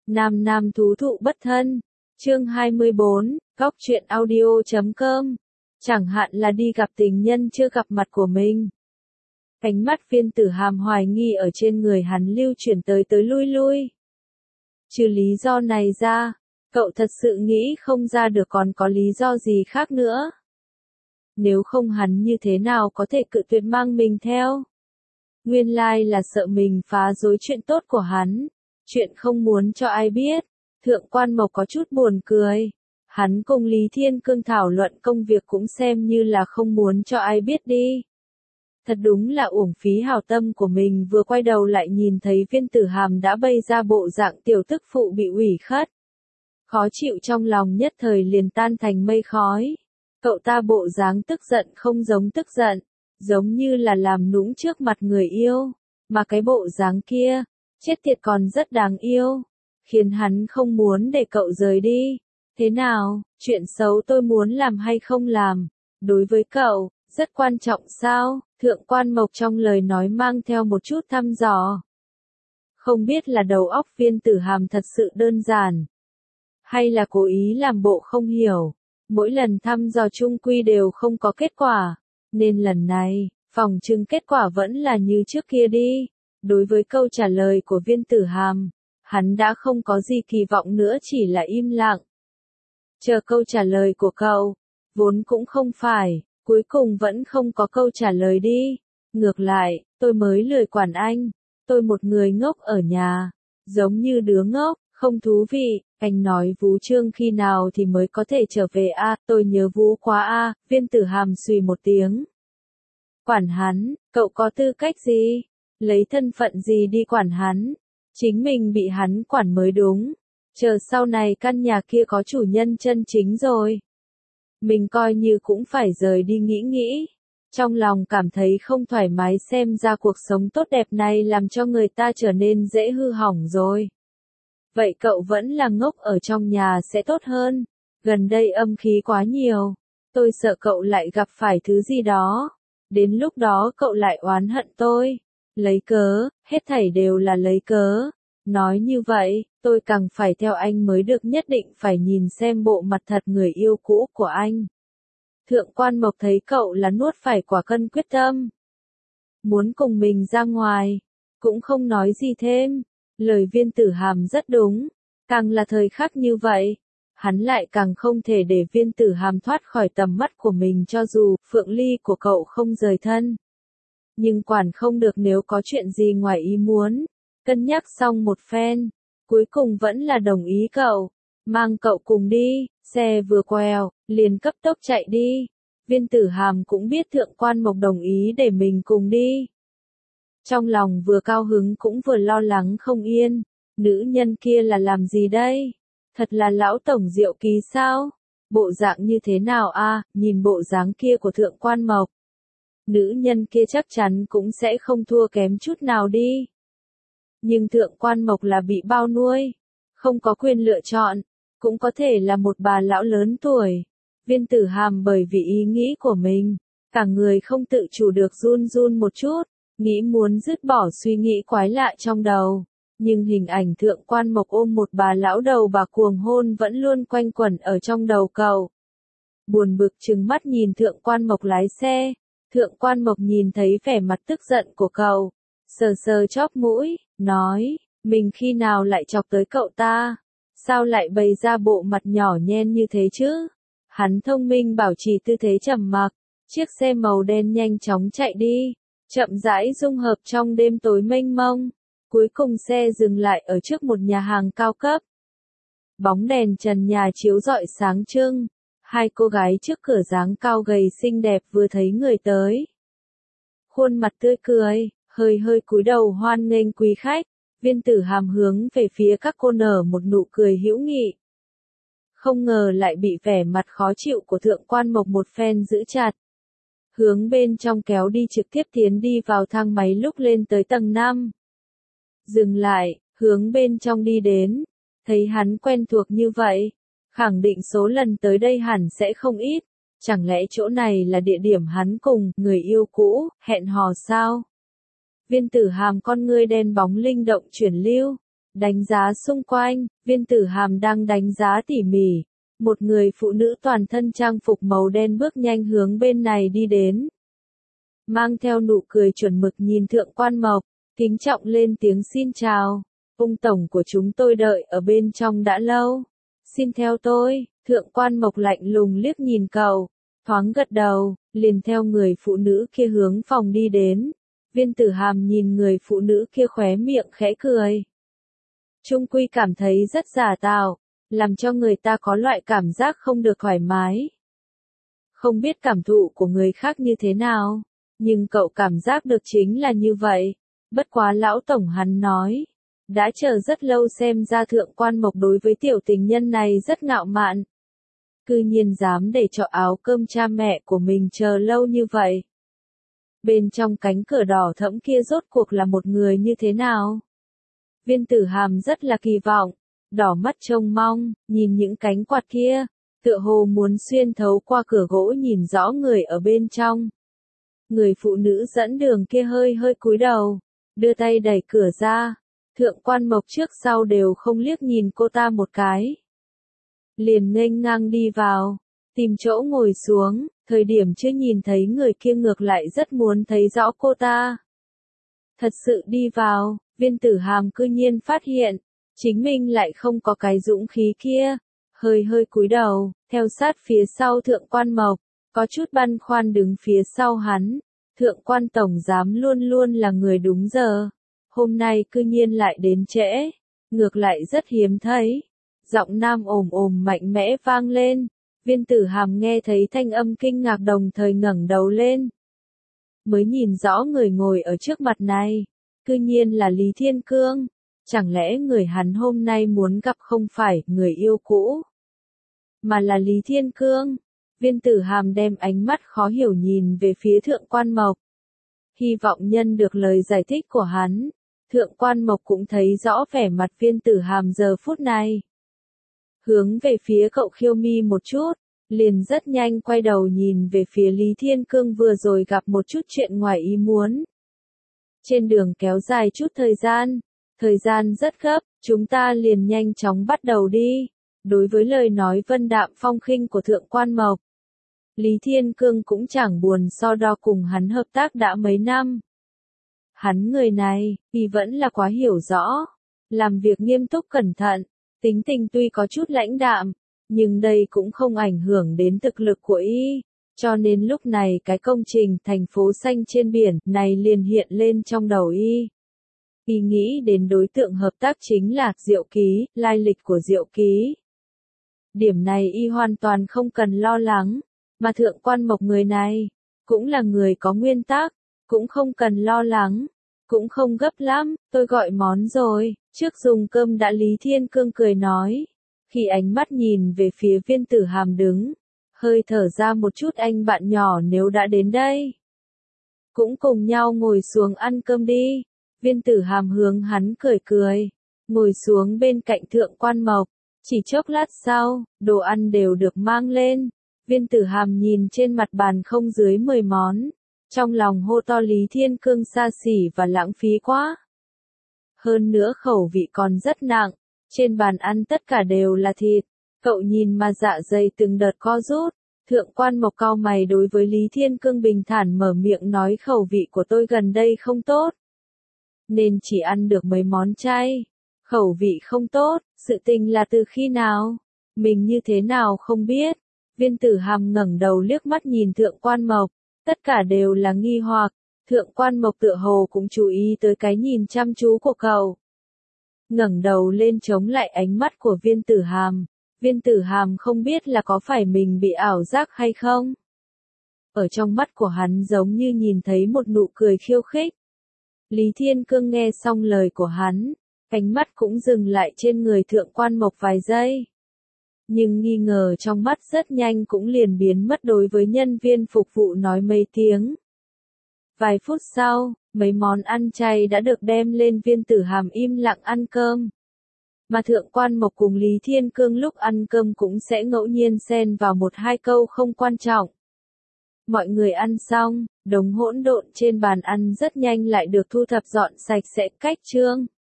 Nam nam thú thụ bất thân. Chương 24, góc truyện audio.com. Chẳng hạn là đi gặp tình nhân chưa gặp mặt của mình. Ánh mắt Viên Tử Hàm hoài nghi ở trên người hắn lưu chuyển tới tới lui lui. Trừ lý do này ra, cậu thật sự nghĩ không ra được còn có lý do gì khác nữa. Nếu không hắn như thế nào có thể cự tuyệt mang mình theo. Nguyên lai là sợ mình phá rối chuyện tốt của hắn. Chuyện không muốn cho ai biết. Thượng Quan Mộc có chút buồn cười. Hắn cùng Lý Thiên Cương thảo luận công việc cũng xem như là không muốn cho ai biết đi. Thật đúng là uổng phí hảo tâm của mình, vừa quay đầu lại nhìn thấy Viên Tử Hàm đã bày ra bộ dạng tiểu tức phụ bị ủy khuất. Khó chịu trong lòng nhất thời liền tan thành mây khói. Cậu ta bộ dáng tức giận không giống tức giận, giống như là làm nũng trước mặt người yêu, mà cái bộ dáng kia, chết tiệt còn rất đáng yêu, khiến hắn không muốn để cậu rời đi. Thế nào, chuyện xấu tôi muốn làm hay không làm, đối với cậu, rất quan trọng sao? Thượng Quan Mộc trong lời nói mang theo một chút thăm dò. Không biết là đầu óc Viên Tử Hàm thật sự đơn giản, hay là cố ý làm bộ không hiểu. Mỗi lần thăm dò chung quy đều không có kết quả, nên lần này, phỏng chừng kết quả vẫn là như trước kia đi. Đối với câu trả lời của Viên Tử Hàm, hắn đã không có gì kỳ vọng nữa, chỉ là im lặng. Chờ câu trả lời của cậu, vốn cũng không phải, cuối cùng vẫn không có câu trả lời đi. Ngược lại, tôi mới lười quản anh, tôi một người ngốc ở nhà, giống như đứa ngốc, không thú vị. Anh nói Vũ Trương khi nào thì mới có thể trở về a? Tôi nhớ Vũ quá a. Viên Tử Hàm xùy một tiếng. Quản hắn, cậu có tư cách gì? Lấy thân phận gì đi quản hắn? Chính mình bị hắn quản mới đúng. Chờ sau này căn nhà kia có chủ nhân chân chính rồi, mình coi như cũng phải rời đi nghĩ. Trong lòng cảm thấy không thoải mái, xem ra cuộc sống tốt đẹp này làm cho người ta trở nên dễ hư hỏng rồi. Vậy cậu vẫn là ngốc ở trong nhà sẽ tốt hơn. Gần đây âm khí quá nhiều. Tôi sợ cậu lại gặp phải thứ gì đó. Đến lúc đó cậu lại oán hận tôi. Lấy cớ, hết thảy đều là lấy cớ. Nói như vậy, tôi càng phải theo anh mới được, nhất định phải nhìn xem bộ mặt thật người yêu cũ của anh. Thượng Quan Mộc thấy cậu là nuốt phải quả cân quyết tâm. Muốn cùng mình ra ngoài, cũng không nói gì thêm. Lời Viên Tử Hàm rất đúng, càng là thời khắc như vậy, hắn lại càng không thể để Viên Tử Hàm thoát khỏi tầm mắt của mình, cho dù Phượng Ly của cậu không rời thân. Nhưng quản không được nếu có chuyện gì ngoài ý muốn. Cân nhắc xong một phen, cuối cùng vẫn là đồng ý cậu, mang cậu cùng đi. Xe vừa quẹo, liền cấp tốc chạy đi. Viên Tử Hàm cũng biết Thượng Quan Mộc đồng ý để mình cùng đi. Trong lòng vừa cao hứng cũng vừa lo lắng không yên. Nữ nhân kia là làm gì đây? Thật là lão tổng Diệu Kỳ sao? Bộ dạng như thế nào a? Nhìn bộ dáng kia của Thượng Quan Mộc, nữ nhân kia chắc chắn cũng sẽ không thua kém chút nào đi. Nhưng Thượng Quan Mộc là bị bao nuôi, không có quyền lựa chọn, cũng có thể là một bà lão lớn tuổi. Viên Tử Hàm bởi vì ý nghĩ của mình, cả người không tự chủ được run run một chút. Nghĩ muốn dứt bỏ suy nghĩ quái lạ trong đầu, nhưng hình ảnh Thượng Quan Mộc ôm một bà lão đầu bà cuồng hôn vẫn luôn quanh quẩn ở trong đầu cậu. Buồn bực trừng mắt nhìn Thượng Quan Mộc lái xe. Thượng Quan Mộc nhìn thấy vẻ mặt tức giận của cậu, sờ sờ chóp mũi, nói, mình khi nào lại chọc tới cậu ta? Sao lại bày ra bộ mặt nhỏ nhen như thế chứ? Hắn thông minh bảo trì tư thế trầm mặc, chiếc xe màu đen nhanh chóng chạy đi. Chậm rãi dung hợp trong đêm tối mênh mông, cuối cùng xe dừng lại ở trước một nhà hàng cao cấp. Bóng đèn trần nhà chiếu rọi sáng trưng, hai cô gái trước cửa dáng cao gầy xinh đẹp vừa thấy người tới, khuôn mặt tươi cười, hơi cúi đầu hoan nghênh quý khách. Viên Tử Hàm hướng về phía các cô nở một nụ cười hữu nghị. Không ngờ lại bị vẻ mặt khó chịu của Thượng Quan Mộc một phen giữ chặt. Hướng bên trong kéo đi, trực tiếp tiến đi vào thang máy lúc lên tới tầng 5. Dừng lại, hướng bên trong đi đến, thấy hắn quen thuộc như vậy, khẳng định số lần tới đây hẳn sẽ không ít. Chẳng lẽ chỗ này là địa điểm hắn cùng người yêu cũ hẹn hò sao? Viên Tử Hàm con ngươi đen bóng linh động chuyển lưu, Đánh giá xung quanh, Viên Tử Hàm đang đánh giá tỉ mỉ. Một người phụ nữ toàn thân trang phục màu đen bước nhanh hướng bên này đi đến. Mang theo nụ cười chuẩn mực nhìn Thượng Quan Mộc, kính trọng lên tiếng xin chào. Ung tổng của chúng tôi đợi ở bên trong đã lâu. Xin theo tôi, Thượng Quan Mộc lạnh lùng liếc nhìn cậu, thoáng gật đầu, liền theo người phụ nữ kia hướng phòng đi đến. Viên Tử Hàm nhìn người phụ nữ kia khóe miệng khẽ cười. Trung quy cảm thấy rất giả tạo, làm cho người ta có loại cảm giác không được thoải mái. Không biết cảm thụ của người khác như thế nào, nhưng cậu cảm giác được chính là như vậy. Bất quá lão tổng hắn nói, đã chờ rất lâu xem ra Thượng Quan Mộc đối với tiểu tình nhân này rất ngạo mạn. Cư nhiên dám để cho áo cơm cha mẹ của mình chờ lâu như vậy. Bên trong cánh cửa đỏ thẫm kia rốt cuộc là một người như thế nào? Viên Tử Hàm rất là kỳ vọng, đỏ mắt trông mong, nhìn những cánh quạt kia, tựa hồ muốn xuyên thấu qua cửa gỗ nhìn rõ người ở bên trong. Người phụ nữ dẫn đường kia hơi hơi cúi đầu, đưa tay đẩy cửa ra. Thượng Quan Mộc trước sau đều không liếc nhìn cô ta một cái. Liền nghênh ngang đi vào, tìm chỗ ngồi xuống, thời điểm chưa nhìn thấy người kia ngược lại rất muốn thấy rõ cô ta. Thật sự đi vào, Viên Tử Hàm cư nhiên phát hiện, chính mình lại không có cái dũng khí kia, hơi hơi cúi đầu, theo sát phía sau Thượng Quan Mộc, có chút băn khoăn đứng phía sau hắn. Thượng Quan tổng giám luôn luôn là người đúng giờ, hôm nay cư nhiên lại đến trễ, ngược lại rất hiếm thấy. Giọng nam ồm ồm mạnh mẽ vang lên, Viên Tử Hàm nghe thấy thanh âm kinh ngạc đồng thời ngẩng đầu lên. Mới nhìn rõ người ngồi ở trước mặt này, cư nhiên là Lý Thiên Cương, chẳng lẽ người hắn hôm nay muốn gặp không phải người yêu cũ, mà là Lý Thiên Cương. Viên Tử Hàm đem ánh mắt khó hiểu nhìn về phía Thượng Quan Mộc. Hy vọng nhân được lời giải thích của hắn, Thượng Quan Mộc cũng thấy rõ vẻ mặt Viên Tử Hàm giờ phút này. Hướng về phía cậu khiêu mi một chút, liền rất nhanh quay đầu nhìn về phía Lý Thiên Cương vừa rồi gặp một chút chuyện ngoài ý muốn. Trên đường kéo dài chút thời gian rất gấp, chúng ta liền nhanh chóng bắt đầu đi. Đối với lời nói vân đạm phong khinh của Thượng Quan Mộc, Lý Thiên Cương cũng chẳng buồn so đo cùng hắn hợp tác đã mấy năm. Hắn người này, thì vẫn là quá hiểu rõ, làm việc nghiêm túc cẩn thận, tính tình tuy có chút lãnh đạm, nhưng đây cũng không ảnh hưởng đến thực lực của y, cho nên lúc này cái công trình thành phố xanh trên biển này liền hiện lên trong đầu y. Y nghĩ đến đối tượng hợp tác chính là Diệu Ký, lai lịch của Diệu Ký. Điểm này y hoàn toàn không cần lo lắng, mà Thượng Quan Mộc người này, cũng là người có nguyên tắc, cũng không cần lo lắng, cũng không gấp lắm, tôi gọi món rồi, trước dùng cơm đã. Lý Thiên Cương cười nói, khi ánh mắt nhìn về phía Viên Tử Hàm đứng, hơi thở ra một chút anh bạn nhỏ nếu đã đến đây. Cũng cùng nhau ngồi xuống ăn cơm đi. Viên Tử Hàm hướng hắn cười cười, ngồi xuống bên cạnh Thượng Quan Mộc. Chỉ chốc lát sau, đồ ăn đều được mang lên. Viên Tử Hàm nhìn trên mặt bàn không dưới 10 món. Trong lòng hô to Lý Thiên Cương xa xỉ và lãng phí quá. Hơn nữa khẩu vị còn rất nặng. Trên bàn ăn tất cả đều là thịt. Cậu nhìn mà dạ dày từng đợt co rút. Thượng Quan Mộc cau mày đối với Lý Thiên Cương bình thản mở miệng nói khẩu vị của tôi gần đây không tốt, nên chỉ ăn được mấy món chay. Khẩu vị không tốt, sự tình là từ khi nào? Mình như thế nào không biết? Viên Tử Hàm ngẩng đầu liếc mắt nhìn Thượng Quan Mộc, tất cả đều là nghi hoặc. Thượng Quan Mộc tựa hồ cũng chú ý tới cái nhìn chăm chú của cậu. Ngẩng đầu lên chống lại ánh mắt của Viên Tử Hàm. Viên Tử Hàm không biết là có phải mình bị ảo giác hay không. Ở trong mắt của hắn giống như nhìn thấy một nụ cười khiêu khích. Lý Thiên Cương nghe xong lời của hắn, ánh mắt cũng dừng lại trên người Thượng Quan Mộc vài giây. Nhưng nghi ngờ trong mắt rất nhanh cũng liền biến mất đối với nhân viên phục vụ nói mấy tiếng. Vài phút sau, mấy món ăn chay đã được đem lên. Viên Tử Hàm im lặng ăn cơm. Mà Thượng Quan Mộc cùng Lý Thiên Cương lúc ăn cơm cũng sẽ ngẫu nhiên xen vào một hai câu không quan trọng. Mọi người ăn xong, đống hỗn độn trên bàn ăn rất nhanh lại được thu thập dọn sạch sẽ cách trương.